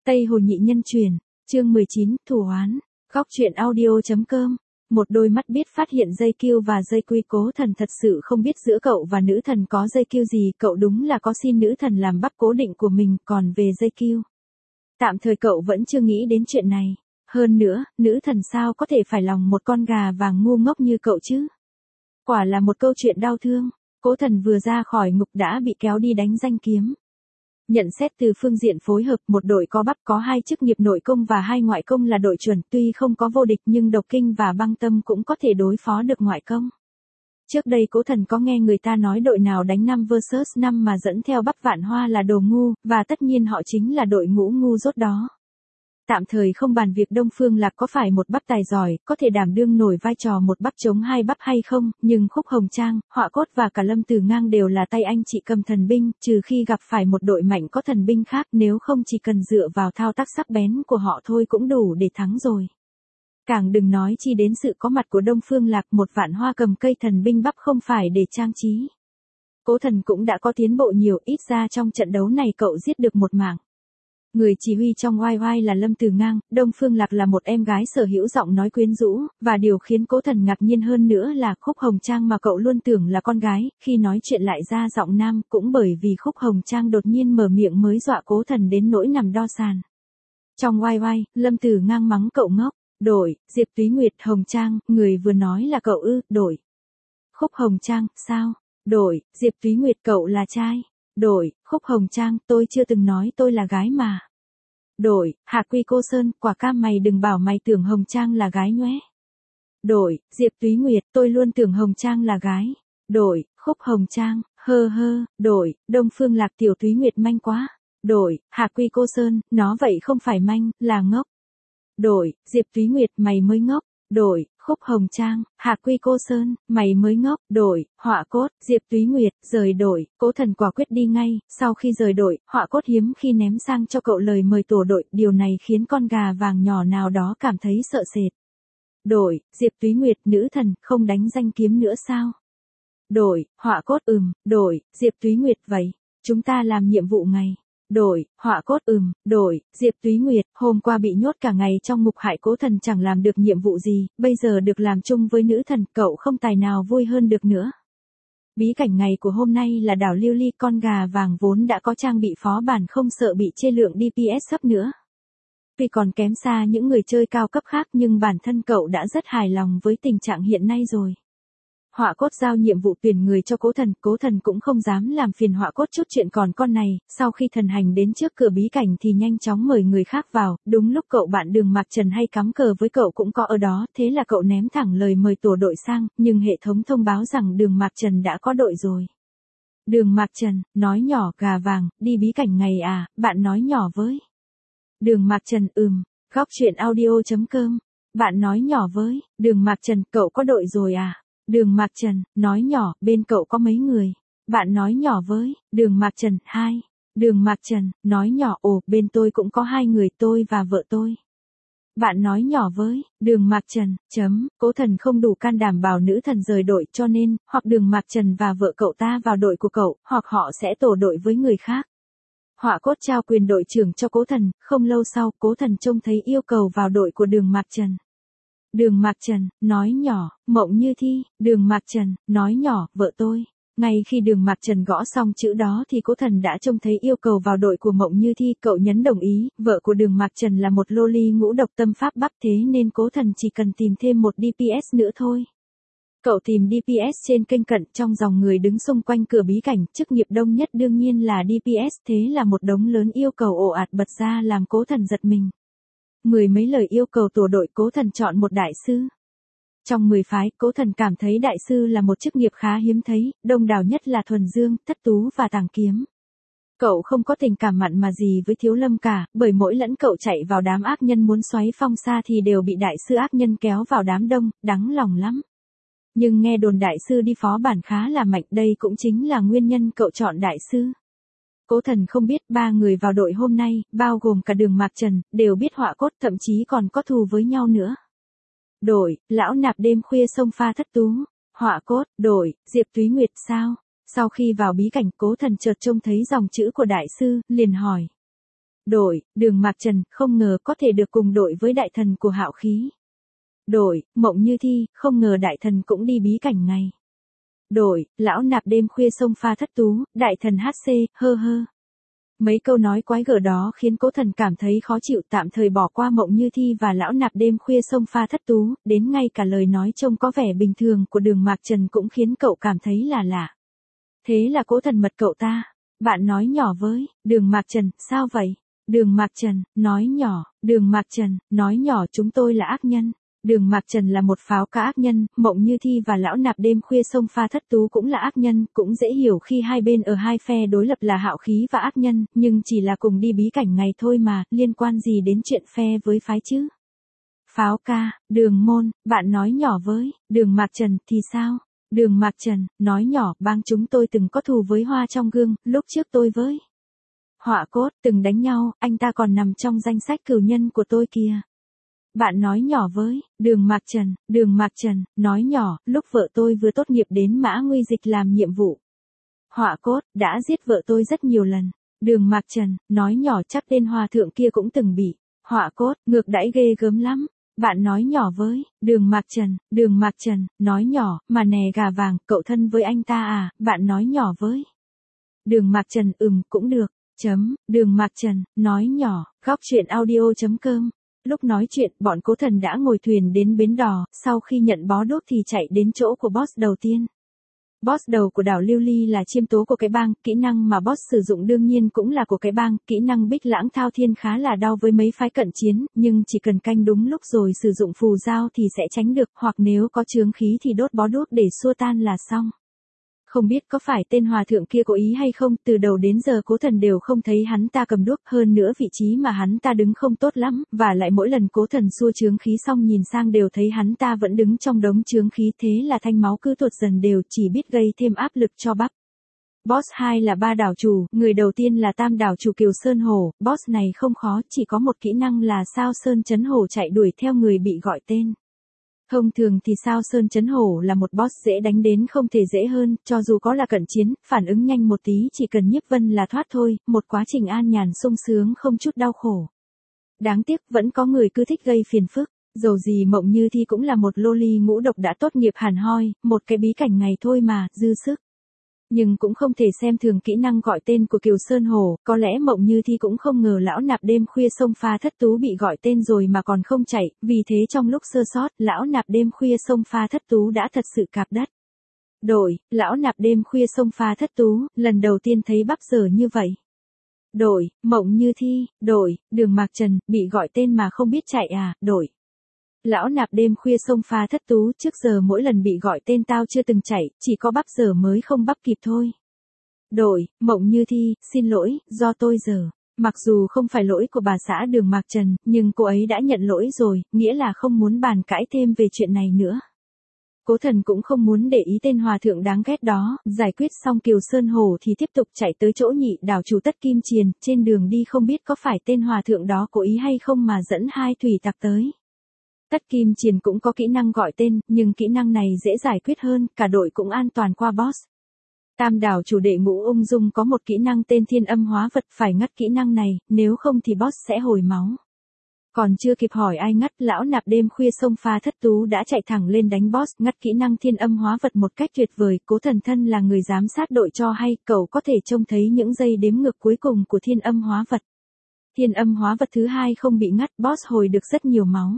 Tây Hồ Nhị Nhân Truyền, chương 19, Thủ Oán, góc truyện audio.com. Một đôi mắt biết phát hiện dây kiêu và dây quy. Cố Thần thật sự không biết giữa cậu và nữ thần có dây kiêu gì, cậu đúng là có xin nữ thần làm bắp cố định của mình, còn về dây kiêu, tạm thời cậu vẫn chưa nghĩ đến chuyện này. Hơn nữa, nữ thần sao có thể phải lòng một con gà vàng ngu ngốc như cậu chứ? Quả là một câu chuyện đau thương. Cố Thần vừa ra khỏi ngục đã bị kéo đi đánh danh kiếm. Nhận xét từ phương diện phối hợp, một đội có bắp có hai chức nghiệp nội công và hai ngoại công là đội chuẩn, tuy không có vô địch nhưng độc kinh và băng tâm cũng có thể đối phó được ngoại công. Trước đây Cố Thần có nghe người ta nói đội nào đánh 5 vs 5 mà dẫn theo bắp Vạn Hoa là đồ ngu, và tất nhiên họ chính là đội ngũ ngu dốt đó. Tạm thời không bàn việc Đông Phương Lạc có phải một bắp tài giỏi, có thể đảm đương nổi vai trò một bắp chống hai bắp hay không, nhưng Khúc Hồng Trang, Họa Cốt và cả Lâm Tử Ngang đều là tay anh chị cầm thần binh, trừ khi gặp phải một đội mạnh có thần binh khác, nếu không chỉ cần dựa vào thao tác sắc bén của họ thôi cũng đủ để thắng rồi. Càng đừng nói chi đến sự có mặt của Đông Phương Lạc, một Vạn Hoa cầm cây thần binh bắp không phải để trang trí. Cố Thần cũng đã có tiến bộ nhiều, ít ra trong trận đấu này cậu giết được một mạng. Người chỉ huy trong oai oai là Lâm Tử Ngang, Đông Phương Lạc là một em gái sở hữu giọng nói quyến rũ, và điều khiến Cố Thần ngạc nhiên hơn nữa là Khúc Hồng Trang mà cậu luôn tưởng là con gái, khi nói chuyện lại ra giọng nam, cũng bởi vì Khúc Hồng Trang đột nhiên mở miệng mới dọa Cố Thần đến nỗi nằm đo sàn. Trong oai oai, Lâm Tử Ngang mắng cậu ngốc, đổi, Diệp Túy Nguyệt, Hồng Trang, người vừa nói là cậu ư, đổi. Khúc Hồng Trang, sao? Đổi, Diệp Túy Nguyệt, cậu là trai. Đổi, Khúc Hồng Trang, tôi chưa từng nói tôi là gái mà. Đổi, Hạ Quy Cô Sơn, quả cam mày đừng bảo mày tưởng Hồng Trang là gái nhóe. Đổi, Diệp Túy Nguyệt, tôi luôn tưởng Hồng Trang là gái. Đổi, Khúc Hồng Trang, hơ hơ. Đổi, Đông Phương Lạc, tiểu Túy Nguyệt manh quá. Đổi, Hạ Quy Cô Sơn, nó vậy không phải manh, là ngốc. Đổi, Diệp Túy Nguyệt, mày mới ngốc. Đổi, Khúc Hồng Trang, Hạ Quy Cô Sơn, mày mới ngốc. Đổi, Họa Cốt, Diệp Túy Nguyệt, rời đội. Cố Thần quả quyết đi ngay. Sau khi rời đội, Họa Cốt hiếm khi ném sang cho cậu lời mời tổ đội, điều này khiến con gà vàng nhỏ nào đó cảm thấy sợ sệt. Đổi, Diệp Túy Nguyệt, nữ thần, không đánh danh kiếm nữa sao? Đổi, Họa Cốt, đổi, Diệp Túy Nguyệt, vậy, chúng ta làm nhiệm vụ ngày. Đổi, Họa Cốt, đổi, Diệp Túy Nguyệt, hôm qua bị nhốt cả ngày trong ngục hại Cố Thần chẳng làm được nhiệm vụ gì, bây giờ được làm chung với nữ thần, cậu không tài nào vui hơn được nữa. Bí cảnh ngày của hôm nay là đảo Lưu Ly, con gà vàng vốn đã có trang bị phó bản không sợ bị chê lượng DPS thấp nữa. Tuy còn kém xa những người chơi cao cấp khác nhưng bản thân cậu đã rất hài lòng với tình trạng hiện nay rồi. Họa Cốt giao nhiệm vụ tuyển người cho Cố Thần cũng không dám làm phiền Họa Cốt chút chuyện còn con này, sau khi thần hành đến trước cửa bí cảnh thì nhanh chóng mời người khác vào, đúng lúc cậu bạn Đường Mạc Trần hay cắm cờ với cậu cũng có ở đó, thế là cậu ném thẳng lời mời tổ đội sang, nhưng hệ thống thông báo rằng Đường Mạc Trần đã có đội rồi. Đường Mạc Trần, nói nhỏ, gà vàng, đi bí cảnh ngày à, bạn nói nhỏ với. Đường Mạc Trần, góc truyện audio.com, bạn nói nhỏ với, Đường Mạc Trần, cậu có đội rồi à? Đường Mạc Trần, nói nhỏ, bên cậu có mấy người? Bạn nói nhỏ với, Đường Mạc Trần, 2. Đường Mạc Trần, nói nhỏ, bên tôi cũng có 2 người, tôi và vợ tôi. Bạn nói nhỏ với, Đường Mạc Trần, Cố Thần không đủ can đảm bảo nữ thần rời đội cho nên, hoặc Đường Mạc Trần và vợ cậu ta vào đội của cậu, hoặc họ sẽ tổ đội với người khác. Họa Cốt trao quyền đội trưởng cho Cố Thần, không lâu sau, Cố Thần trông thấy yêu cầu vào đội của Đường Mạc Trần. Đường Mạc Trần, nói nhỏ, Mộng Như Thi, Đường Mạc Trần, nói nhỏ, vợ tôi. Ngay khi Đường Mạc Trần gõ xong chữ đó thì Cố Thần đã trông thấy yêu cầu vào đội của Mộng Như Thi, cậu nhấn đồng ý, vợ của Đường Mạc Trần là một loli ngũ độc tâm pháp bắp thế nên Cố Thần chỉ cần tìm thêm một DPS nữa thôi. Cậu tìm DPS trên kênh cận trong dòng người đứng xung quanh cửa bí cảnh, chức nghiệp đông nhất đương nhiên là DPS, thế là một đống lớn yêu cầu ồ ạt bật ra làm Cố Thần giật mình. 10 mấy lời yêu cầu tổ đội, Cố Thần chọn một đại sư. Trong 10 phái, Cố Thần cảm thấy đại sư là một chức nghiệp khá hiếm thấy, đông đảo nhất là thuần dương, thất tú và tàng kiếm. Cậu không có tình cảm mặn mà gì với Thiếu Lâm cả, bởi mỗi lần cậu chạy vào đám ác nhân muốn xoáy phong sa thì đều bị đại sư ác nhân kéo vào đám đông, đáng lòng lắm. Nhưng nghe đồn đại sư đi phó bản khá là mạnh, đây cũng chính là nguyên nhân cậu chọn đại sư. Cố Thần không biết 3 người vào đội hôm nay, bao gồm cả Đường Mạc Trần, đều biết Họa Cốt, thậm chí còn có thù với nhau nữa. Đổi, lão nạp đêm khuya xông pha thất tú. Họa Cốt, đổi, Diệp Túy Nguyệt, sao? Sau khi vào bí cảnh, Cố Thần chợt trông thấy dòng chữ của đại sư, liền hỏi. Đội, Đường Mạc Trần, không ngờ có thể được cùng đội với đại thần của Hạo Khí. Đội, Mộng Như Thi, không ngờ đại thần cũng đi bí cảnh ngày. Đội, Lão Nạp đêm khuya sông pha thất tú, đại thần HC, hơ hơ. Mấy câu nói quái gở đó khiến Cố Thần cảm thấy khó chịu, tạm thời bỏ qua Mộng Như Thi và Lão Nạp đêm khuya sông pha thất tú, đến ngay cả lời nói trông có vẻ bình thường của Đường Mạc Trần cũng khiến cậu cảm thấy là lạ. Thế là Cố Thần mật cậu ta. Bạn nói nhỏ với, Đường Mạc Trần, sao vậy? Đường Mạc Trần, nói nhỏ, Đường Mạc Trần, nói nhỏ chúng tôi là ác nhân. Đường Mạc Trần là một pháo ca ác nhân, Mộng Như Thi và Lão Nạp đêm khuya sông pha thất tú cũng là ác nhân, cũng dễ hiểu khi hai bên ở hai phe đối lập là Hạo Khí và ác nhân, nhưng chỉ là cùng đi bí cảnh ngày thôi mà, liên quan gì đến chuyện phe với phái chứ? Pháo ca, Đường Môn, bạn nói nhỏ với, Đường Mạc Trần, thì sao? Đường Mạc Trần, nói nhỏ, bang chúng tôi từng có thù với Hoa trong Gương, lúc trước tôi với Họa Cốt, từng đánh nhau, anh ta còn nằm trong danh sách cửu nhân của tôi kìa. Bạn nói nhỏ với, Đường Mạc Trần, nói nhỏ, lúc vợ tôi vừa tốt nghiệp đến Mã Nguy Dịch làm nhiệm vụ. Họa Cốt, đã giết vợ tôi rất nhiều lần. Đường Mạc Trần, nói nhỏ chắc tên hòa thượng kia cũng từng bị. Họa Cốt, ngược đãi ghê gớm lắm. Bạn nói nhỏ với, Đường Mạc Trần, nói nhỏ, mà nè gà vàng, cậu thân với anh ta à, bạn nói nhỏ với. Đường Mạc Trần, cũng được. Đường Mạc Trần, nói nhỏ, góc truyện audio.com. Lúc nói chuyện, bọn Cố Thần đã ngồi thuyền đến bến đò, sau khi nhận bó đuốc thì chạy đến chỗ của boss đầu tiên. Boss đầu của đảo Lưu Ly là chiêm tố của cái bang, kỹ năng mà boss sử dụng đương nhiên cũng là của cái bang, kỹ năng Bích Lãng Thao Thiên khá là đau với mấy phái cận chiến, nhưng chỉ cần canh đúng lúc rồi sử dụng phù giao thì sẽ tránh được, hoặc nếu có chướng khí thì đốt bó đuốc để xua tan là xong. Không biết có phải tên hòa thượng kia có ý hay không, từ đầu đến giờ Cố Thần đều không thấy hắn ta cầm đuốc, hơn nữa vị trí mà hắn ta đứng không tốt lắm, và lại mỗi lần Cố Thần xua chướng khí xong nhìn sang đều thấy hắn ta vẫn đứng trong đống chướng khí, thế là thanh máu cứ tuột dần đều, chỉ biết gây thêm áp lực cho bắp. Boss 2 là 3 đảo chủ, người đầu tiên là Tam đảo chủ Kiều Sơn Hổ, boss này không khó, chỉ có một kỹ năng là Sao Sơn Chấn Hổ chạy đuổi theo người bị gọi tên. Thông thường thì Sao Sơn Chấn Hổ là một boss dễ đánh đến không thể dễ hơn, cho dù có là cận chiến, phản ứng nhanh một tí chỉ cần nhiếp vân là thoát thôi, một quá trình an nhàn sung sướng không chút đau khổ. Đáng tiếc vẫn có người cứ thích gây phiền phức, dầu gì Mộng Như Thi cũng là một loli ngũ độc đã tốt nghiệp hẳn hoi, một cái bí cảnh ngày thôi mà, dư sức. Nhưng cũng không thể xem thường kỹ năng gọi tên của Kiều Sơn Hổ, có lẽ Mộng Như Thi cũng không ngờ Lão Nạp đêm khuya sông pha thất tú bị gọi tên rồi mà còn không chạy, vì thế trong lúc sơ sót, Lão Nạp đêm khuya sông pha thất tú đã thật sự cạp đất. Đội, Lão Nạp đêm khuya sông pha thất tú, lần đầu tiên thấy bắp giờ như vậy. Đội, Mộng Như Thi, đội, Đường Mạc Trần, bị gọi tên mà không biết chạy à, đội. Lão Nạp đêm khuya sông pha thất tú, trước giờ mỗi lần bị gọi tên tao chưa từng chạy, chỉ có bắp giờ mới không bắp kịp thôi. Đội, Mộng Như Thi, xin lỗi, do tôi giờ. Mặc dù không phải lỗi của bà xã Đường Mạc Trần, nhưng cô ấy đã nhận lỗi rồi, nghĩa là không muốn bàn cãi thêm về chuyện này nữa. Cố Thần cũng không muốn để ý tên hòa thượng đáng ghét đó, giải quyết xong Kiều Sơn Hổ thì tiếp tục chạy tới chỗ nhị đảo chủ Tất Kim Triền, trên đường đi không biết có phải tên hòa thượng đó cố ý hay không mà dẫn hai thủy tặc tới. Tất Kim Triền cũng có kỹ năng gọi tên, nhưng kỹ năng này dễ giải quyết hơn, cả đội cũng an toàn qua boss. Tam đảo chủ Đệ Ngũ Ung Dung có một kỹ năng tên Thiên Âm Hóa Vật, phải ngắt kỹ năng này, nếu không thì boss sẽ hồi máu. Còn chưa kịp hỏi ai ngắt, Lão Nạp đêm khuya sông pha thất tú đã chạy thẳng lên đánh boss, ngắt kỹ năng Thiên Âm Hóa Vật một cách tuyệt vời. Cố Thần thân là người giám sát đội cho hay, cậu có thể trông thấy những giây đếm ngược cuối cùng của Thiên Âm Hóa Vật. Thiên Âm Hóa Vật thứ hai không bị ngắt, boss hồi được rất nhiều máu.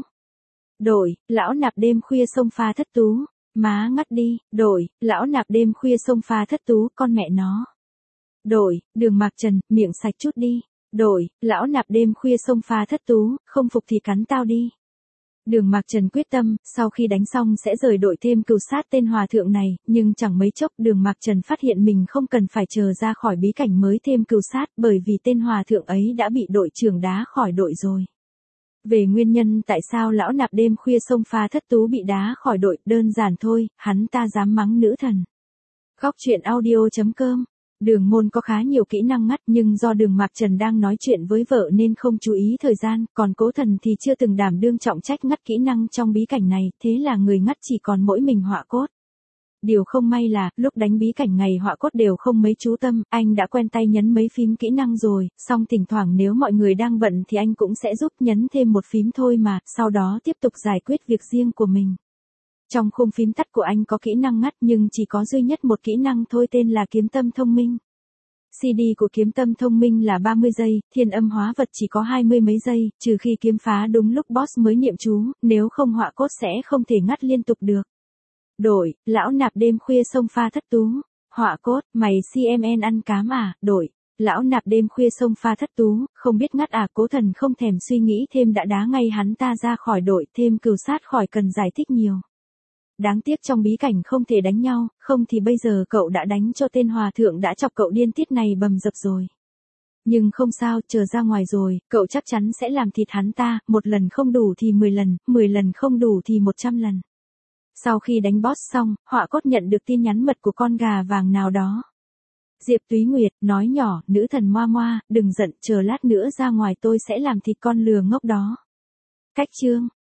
Đội, Lão Nạp đêm khuya sông pha thất tú, má ngắt đi. Đội, Lão Nạp đêm khuya sông pha thất tú, con mẹ nó. Đội, Đường Mạc Trần, miệng sạch chút đi. Đội, Lão Nạp đêm khuya sông pha thất tú, không phục thì cắn tao đi. Đường Mạc Trần quyết tâm, sau khi đánh xong sẽ rời đội thêm cừu sát tên hòa thượng này, nhưng chẳng mấy chốc Đường Mạc Trần phát hiện mình không cần phải chờ ra khỏi bí cảnh mới thêm cừu sát, bởi vì tên hòa thượng ấy đã bị đội trưởng đá khỏi đội rồi. Về nguyên nhân tại sao Lão Nạp đêm khuya sông pha thất tú bị đá khỏi đội, đơn giản thôi, hắn ta dám mắng nữ thần. Góc truyện audio.com. Đường Môn có khá nhiều kỹ năng ngắt, nhưng do Đường Mạc Trần đang nói chuyện với vợ nên không chú ý thời gian, còn Cố Thần thì chưa từng đảm đương trọng trách ngắt kỹ năng trong bí cảnh này, thế là người ngắt chỉ còn mỗi mình Họa Cốt. Điều không may là, lúc đánh bí cảnh ngày họa cốt đều không mấy chú tâm, anh đã quen tay nhấn mấy phím kỹ năng rồi, song thỉnh thoảng nếu mọi người đang bận thì anh cũng sẽ giúp nhấn thêm một phím thôi mà, sau đó tiếp tục giải quyết việc riêng của mình. Trong khung phím tắt của anh có kỹ năng ngắt nhưng chỉ có duy nhất một kỹ năng thôi tên là kiếm tâm thông minh. CD của kiếm tâm thông minh là 30 giây, thiên âm hóa vật chỉ có 20 mấy giây, trừ khi kiếm phá đúng lúc boss mới niệm chú, nếu không họa cốt sẽ không thể ngắt liên tục được. Đổi, lão nạp đêm khuya xông pha thất tú. Họa cốt, mày CMN ăn cám à, đổi. Lão nạp đêm khuya xông pha thất tú, không biết ngắt à, Cố Thần không thèm suy nghĩ thêm đã đá ngay hắn ta ra khỏi đội, thêm cừu sát khỏi cần giải thích nhiều. Đáng tiếc trong bí cảnh không thể đánh nhau, không thì bây giờ cậu đã đánh cho tên hòa thượng đã chọc cậu điên tiết này bầm dập rồi. Nhưng không sao, chờ ra ngoài rồi, cậu chắc chắn sẽ làm thịt hắn ta, một lần không đủ thì 10 lần, 10 lần không đủ thì 100 lần. Sau khi đánh boss xong, họa cốt nhận được tin nhắn mật của con gà vàng nào đó. Diệp Túy Nguyệt, nói nhỏ, nữ thần Moa Moa, đừng giận, chờ lát nữa ra ngoài tôi sẽ làm thịt con lừa ngốc đó. Cách chương